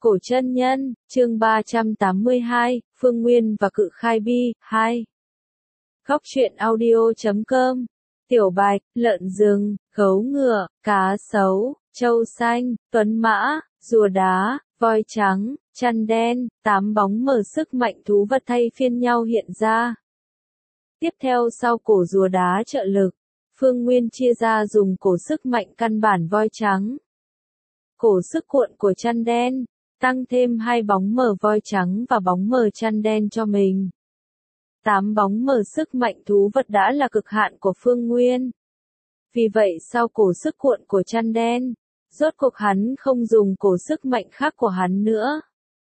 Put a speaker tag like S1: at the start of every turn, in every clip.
S1: Cổ chân nhân, chương 382, Phương Nguyên và Cự Khai Bi, 2. Góc truyện audio.com. Tiểu bạch, lợn rừng, gấu ngựa, cá sấu, trâu xanh, tuấn mã, rùa đá, voi trắng, chăn đen, 8 bóng mờ sức mạnh thú vật thay phiên nhau hiện ra. Tiếp theo sau cổ rùa đá trợ lực, Phương Nguyên chia ra dùng cổ sức mạnh căn bản voi trắng. Cổ sức cuộn của chăn đen, tăng thêm 2 bóng mờ voi trắng và bóng mờ chăn đen cho mình. 8 bóng mờ sức mạnh thú vật đã là cực hạn của Phương Nguyên. Vì vậy sau cổ sức cuộn của chăn đen, rốt cuộc hắn không dùng cổ sức mạnh khác của hắn nữa.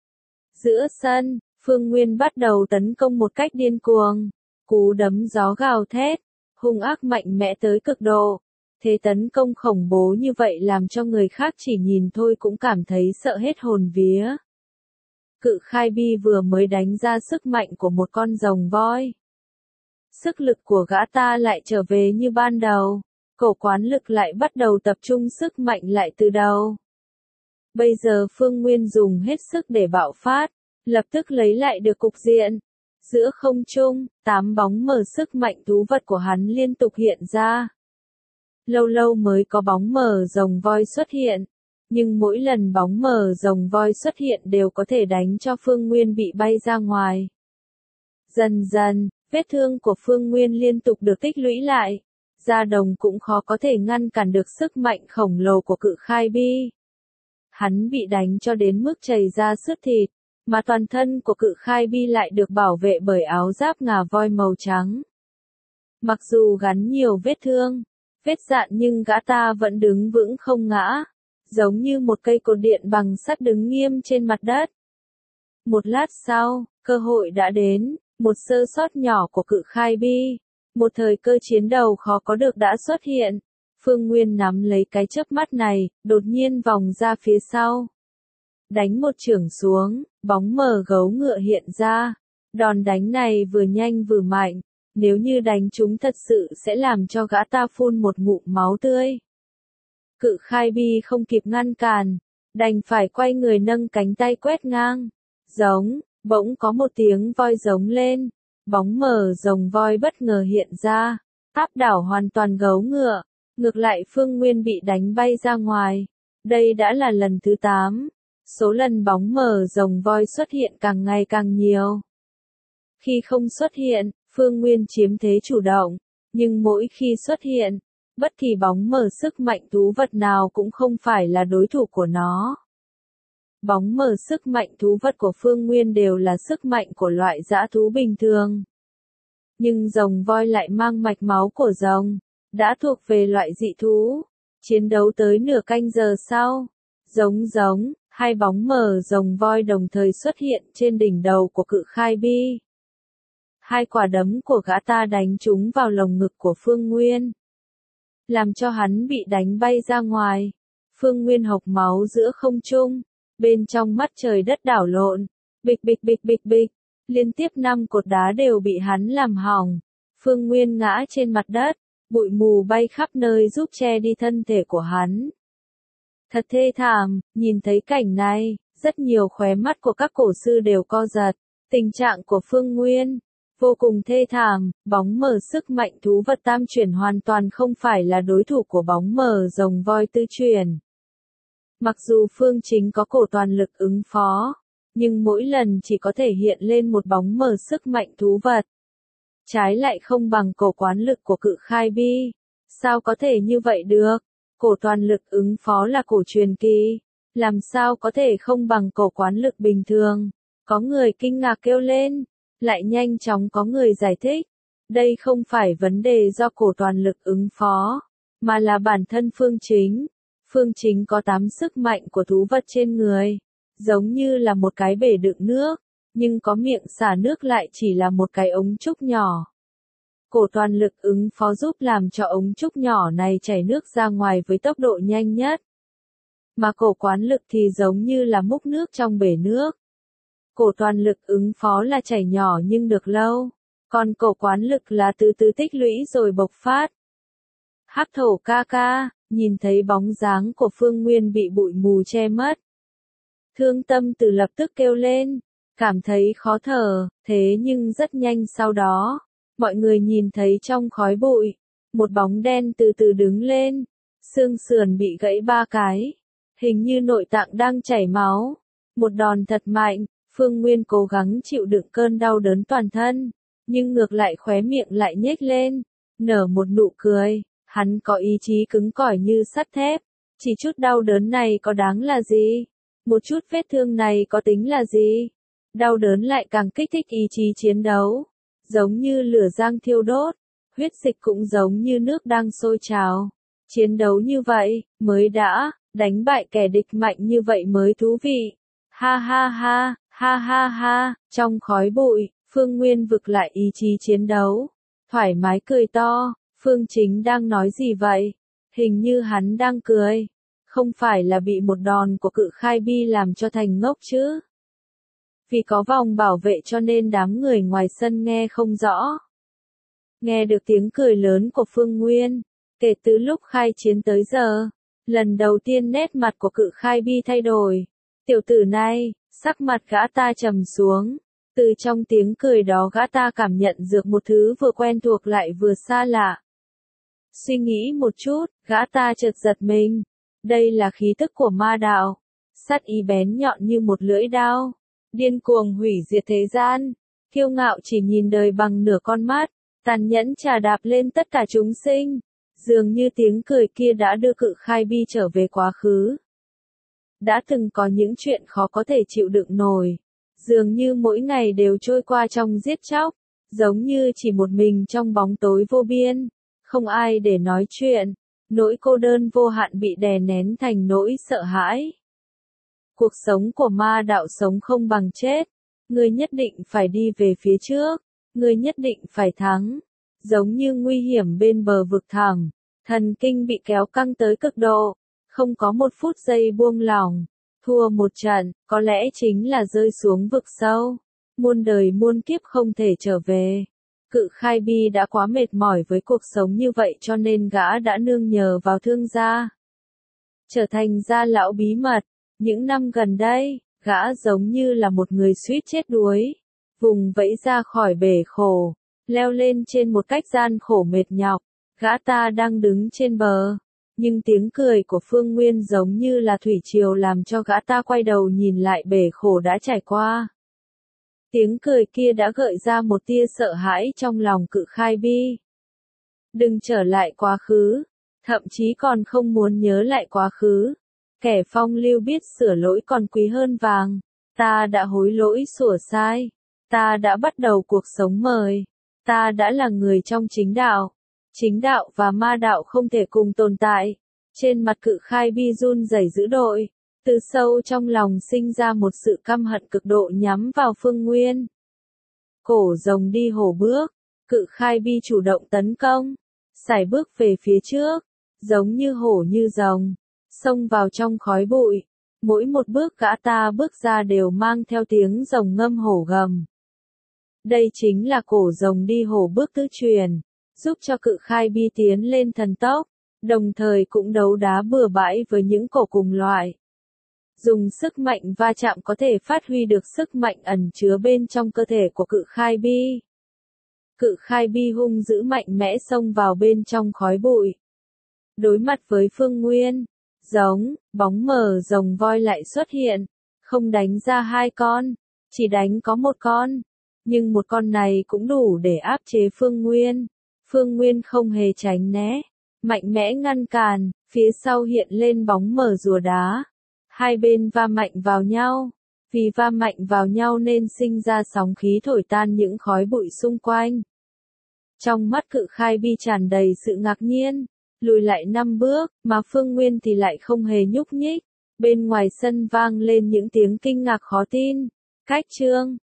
S1: Giữa sân, Phương Nguyên bắt đầu tấn công một cách điên cuồng. Cú đấm gió gào thét, hung ác mạnh mẽ tới cực độ. Thế tấn công khủng bố như vậy làm cho người khác chỉ nhìn thôi cũng cảm thấy sợ hết hồn vía. Cự Khai Bi vừa mới đánh ra sức mạnh của một con rồng voi. Sức lực của gã ta lại trở về như ban đầu, cổ quán lực lại bắt đầu tập trung sức mạnh lại từ đầu. Bây giờ Phương Nguyên dùng hết sức để bạo phát, lập tức lấy lại được cục diện. Giữa không trung, 8 bóng mờ sức mạnh thú vật của hắn liên tục hiện ra. Lâu lâu mới có bóng mờ rồng voi xuất hiện, nhưng mỗi lần bóng mờ rồng voi xuất hiện đều có thể đánh cho Phương Nguyên bị bay ra ngoài. Dần dần, vết thương của Phương Nguyên liên tục được tích lũy lại, da đồng cũng khó có thể ngăn cản được sức mạnh khổng lồ của Cự Khai Bi. Hắn bị đánh cho đến mức chảy ra sứt thịt, mà toàn thân của Cự Khai Bi lại được bảo vệ bởi áo giáp ngà voi màu trắng. Mặc dù gắn nhiều vết thương, vết dạn nhưng gã ta vẫn đứng vững không ngã, giống như một cây cột điện bằng sắt đứng nghiêm trên mặt đất. Một lát sau, cơ hội đã đến, một sơ sót nhỏ của Cự Khai Bi, một thời cơ chiến đầu khó có được đã xuất hiện. Phương Nguyên nắm lấy cái chớp mắt này, đột nhiên vòng ra phía sau. Đánh một chưởng xuống, bóng mờ gấu ngựa hiện ra. Đòn đánh này vừa nhanh vừa mạnh, nếu như đánh chúng thật sự sẽ làm cho gã ta phun một ngụm máu tươi. Cự Khai Bi không kịp ngăn cản, đành phải quay người nâng cánh tay quét ngang. Giống, bỗng có một tiếng voi giống lên, bóng mờ rồng voi bất ngờ hiện ra, áp đảo hoàn toàn gấu ngựa. Ngược lại Phương Nguyên bị đánh bay ra ngoài. Đây đã là lần thứ 8. Số lần bóng mờ rồng voi xuất hiện càng ngày càng nhiều. Khi không xuất hiện, Phương Nguyên chiếm thế chủ động, nhưng mỗi khi xuất hiện, bất kỳ bóng mờ sức mạnh thú vật nào cũng không phải là đối thủ của nó. Bóng mờ sức mạnh thú vật của Phương Nguyên đều là sức mạnh của loại dã thú bình thường. Nhưng rồng voi lại mang mạch máu của rồng, đã thuộc về loại dị thú. Chiến đấu tới nửa canh giờ sau, giống, 2 bóng mờ rồng voi đồng thời xuất hiện trên đỉnh đầu của Cự Khai Bi. 2 quả đấm của gã ta đánh trúng vào lồng ngực của Phương Nguyên, làm cho hắn bị đánh bay ra ngoài. Phương Nguyên hộc máu giữa không trung, bên trong mắt trời đất đảo lộn, bịch bịch bịch bịch bịch, liên tiếp 5 cột đá đều bị hắn làm hỏng. Phương Nguyên ngã trên mặt đất, bụi mù bay khắp nơi giúp che đi thân thể của hắn. Thật thê thảm, nhìn thấy cảnh này, rất nhiều khóe mắt của các cổ sư đều co giật. Tình trạng của Phương Nguyên vô cùng thê thảm, bóng mờ sức mạnh thú vật tam chuyển hoàn toàn không phải là đối thủ của bóng mờ rồng voi tư chuyển. Mặc dù Phương Chính có cổ toàn lực ứng phó, nhưng mỗi lần chỉ có thể hiện lên một bóng mờ sức mạnh thú vật. Trái lại không bằng cổ quán lực của Cự Khai Bi. Sao có thể như vậy được? Cổ toàn lực ứng phó là cổ truyền kỳ, làm sao có thể không bằng cổ quán lực bình thường? Có người kinh ngạc kêu lên, lại nhanh chóng có người giải thích. Đây không phải vấn đề do cổ toàn lực ứng phó, mà là bản thân Phương Chính. Phương Chính có 8 sức mạnh của thú vật trên người, giống như là một cái bể đựng nước, nhưng có miệng xả nước lại chỉ là một cái ống trúc nhỏ. Cổ toàn lực ứng phó giúp làm cho ống trúc nhỏ này chảy nước ra ngoài với tốc độ nhanh nhất. Mà cổ quán lực thì giống như là múc nước trong bể nước. Cổ toàn lực ứng phó là chảy nhỏ nhưng được lâu, còn cổ quán lực là từ từ tích lũy rồi bộc phát. Hắc Thổ ca ca, nhìn thấy bóng dáng của Phương Nguyên bị bụi mù che mất. Thương Tâm Tử lập tức kêu lên, cảm thấy khó thở, thế nhưng rất nhanh sau đó, mọi người nhìn thấy trong khói bụi, một bóng đen từ từ đứng lên, xương sườn bị gãy 3 cái, hình như nội tạng đang chảy máu, một đòn thật mạnh, Phương Nguyên cố gắng chịu đựng cơn đau đớn toàn thân, nhưng ngược lại khóe miệng lại nhếch lên, nở một nụ cười, hắn có ý chí cứng cỏi như sắt thép, chỉ chút đau đớn này có đáng là gì? Một chút vết thương này có tính là gì? Đau đớn lại càng kích thích ý chí chiến đấu, giống như lửa giăng thiêu đốt, huyết dịch cũng giống như nước đang sôi trào. Chiến đấu như vậy, mới đã, đánh bại kẻ địch mạnh như vậy mới thú vị. Ha ha ha, ha ha ha, trong khói bụi, Phương Nguyên vực lại ý chí chiến đấu, thoải mái cười to, Phương Chính đang nói gì vậy? Hình như hắn đang cười, không phải là bị một đòn của Cự Khai Bi làm cho thành ngốc chứ? Vì có vòng bảo vệ cho nên đám người ngoài sân nghe không rõ. Nghe được tiếng cười lớn của Phương Nguyên, kể từ lúc khai chiến tới giờ, lần đầu tiên nét mặt của Cự Khai Bi thay đổi. Tiểu tử này, sắc mặt gã ta trầm xuống, từ trong tiếng cười đó gã ta cảm nhận được một thứ vừa quen thuộc lại vừa xa lạ. Suy nghĩ một chút, gã ta chợt giật mình, đây là khí tức của ma đạo, sát ý bén nhọn như một lưỡi đao, điên cuồng hủy diệt thế gian, kiêu ngạo chỉ nhìn đời bằng nửa con mắt, tàn nhẫn trà đạp lên tất cả chúng sinh, dường như tiếng cười kia đã đưa Cự Khai Bi trở về quá khứ. Đã từng có những chuyện khó có thể chịu đựng nổi, dường như mỗi ngày đều trôi qua trong giết chóc, giống như chỉ một mình trong bóng tối vô biên, không ai để nói chuyện, nỗi cô đơn vô hạn bị đè nén thành nỗi sợ hãi. Cuộc sống của ma đạo sống không bằng chết, ngươi nhất định phải đi về phía trước, ngươi nhất định phải thắng, giống như nguy hiểm bên bờ vực thẳm, thần kinh bị kéo căng tới cực độ, không có một phút giây buông lỏng, thua một trận, có lẽ chính là rơi xuống vực sâu, muôn đời muôn kiếp không thể trở về. Cự Khai Bi đã quá mệt mỏi với cuộc sống như vậy cho nên gã đã nương nhờ vào thương gia, trở thành gia lão bí mật. Những năm gần đây, gã giống như là một người suýt chết đuối, vùng vẫy ra khỏi bể khổ, leo lên trên một cách gian khổ mệt nhọc, gã ta đang đứng trên bờ, nhưng tiếng cười của Phương Nguyên giống như là thủy triều làm cho gã ta quay đầu nhìn lại bể khổ đã trải qua. Tiếng cười kia đã gợi ra một tia sợ hãi trong lòng Cự Khai Bi. Đừng trở lại quá khứ, thậm chí còn không muốn nhớ lại quá khứ. Kẻ phong lưu biết sửa lỗi còn quý hơn vàng. Ta đã hối lỗi sửa sai. Ta đã bắt đầu cuộc sống mới. Ta đã là người trong chính đạo. Chính đạo và ma đạo không thể cùng tồn tại. Trên mặt Cự Khai Bi run rẩy dữ dội. Từ sâu trong lòng sinh ra một sự căm hận cực độ nhắm vào Phương Nguyên. Cổ rồng đi hổ bước. Cự Khai Bi chủ động tấn công. Sải bước về phía trước. Giống như hổ như rồng. Xông vào trong khói bụi, mỗi một bước gã ta bước ra đều mang theo tiếng rồng ngâm hổ gầm. Đây chính là cổ rồng đi hổ bước tứ truyền, giúp cho Cự Khai Bi tiến lên thần tốc, đồng thời cũng đấu đá bừa bãi với những cổ cùng loại. Dùng sức mạnh va chạm có thể phát huy được sức mạnh ẩn chứa bên trong cơ thể của Cự Khai Bi. Cự Khai Bi hung dữ mạnh mẽ xông vào bên trong khói bụi. Đối mặt với Phương Nguyên, bóng mờ rồng voi lại xuất hiện, không đánh ra 2 con, chỉ đánh có 1 con, nhưng 1 con này cũng đủ để áp chế Phương Nguyên. Phương Nguyên không hề tránh né, mạnh mẽ ngăn cản, phía sau hiện lên bóng mờ rùa đá. Hai bên va mạnh vào nhau, vì va mạnh vào nhau nên sinh ra sóng khí thổi tan những khói bụi xung quanh. Trong mắt Cự Khai Bi tràn đầy sự ngạc nhiên. Lùi lại 5 bước, mà Phương Nguyên thì lại không hề nhúc nhích. Bên ngoài sân vang lên những tiếng kinh ngạc khó tin. Cách chương